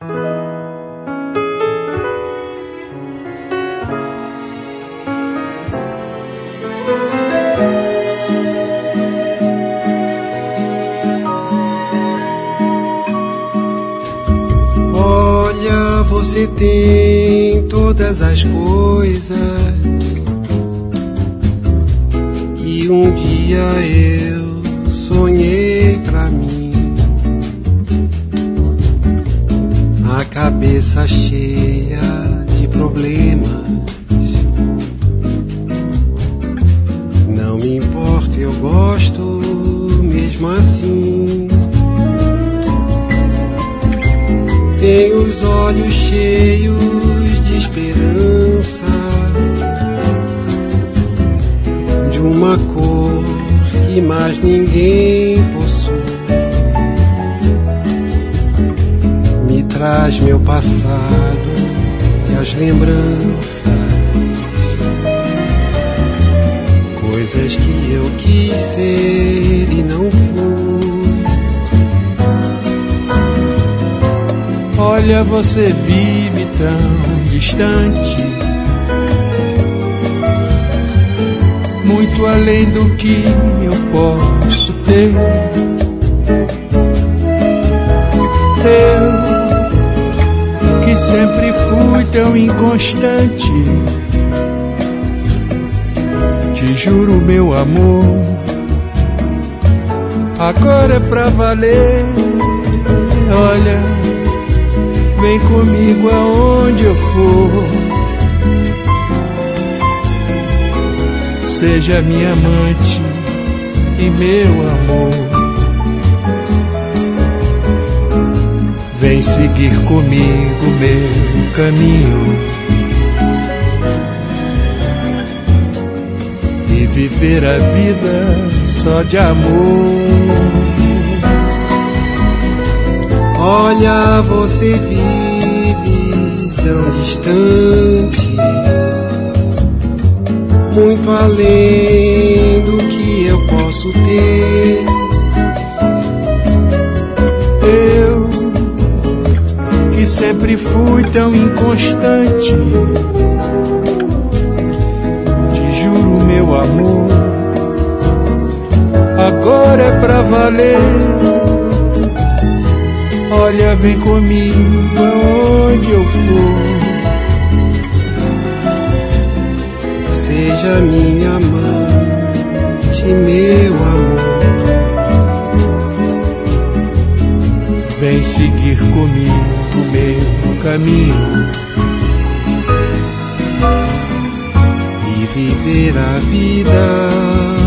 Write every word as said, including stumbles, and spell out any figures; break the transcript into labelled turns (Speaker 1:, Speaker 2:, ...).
Speaker 1: Olha, você tem todas as coisas que um dia eu sonhei pra mim. A cabeça cheia de problemas. Não me importa, eu gosto mesmo assim. Tenho os olhos cheios de esperança, de uma cor que mais ninguém possui. Me traz meu passado e as lembranças, coisas que eu quis ser e não fui.
Speaker 2: Olha, você vive tão distante, muito além do que eu posso ter. Eu, que sempre fui tão inconstante, te juro, meu amor, agora é pra valer. Olha, vem comigo aonde eu for, seja minha amante e meu amor. Vem seguir comigo meu caminho e viver a vida só de amor.
Speaker 1: Olha, você vive tão distante, muito além do que eu posso ter.
Speaker 2: Eu, que sempre fui tão inconstante, te juro, meu amor, agora é pra valer. Olha, vem comigo aonde eu for,
Speaker 1: seja minha amante, meu amor.
Speaker 2: Vem seguir comigo meu caminho
Speaker 1: e viver a vida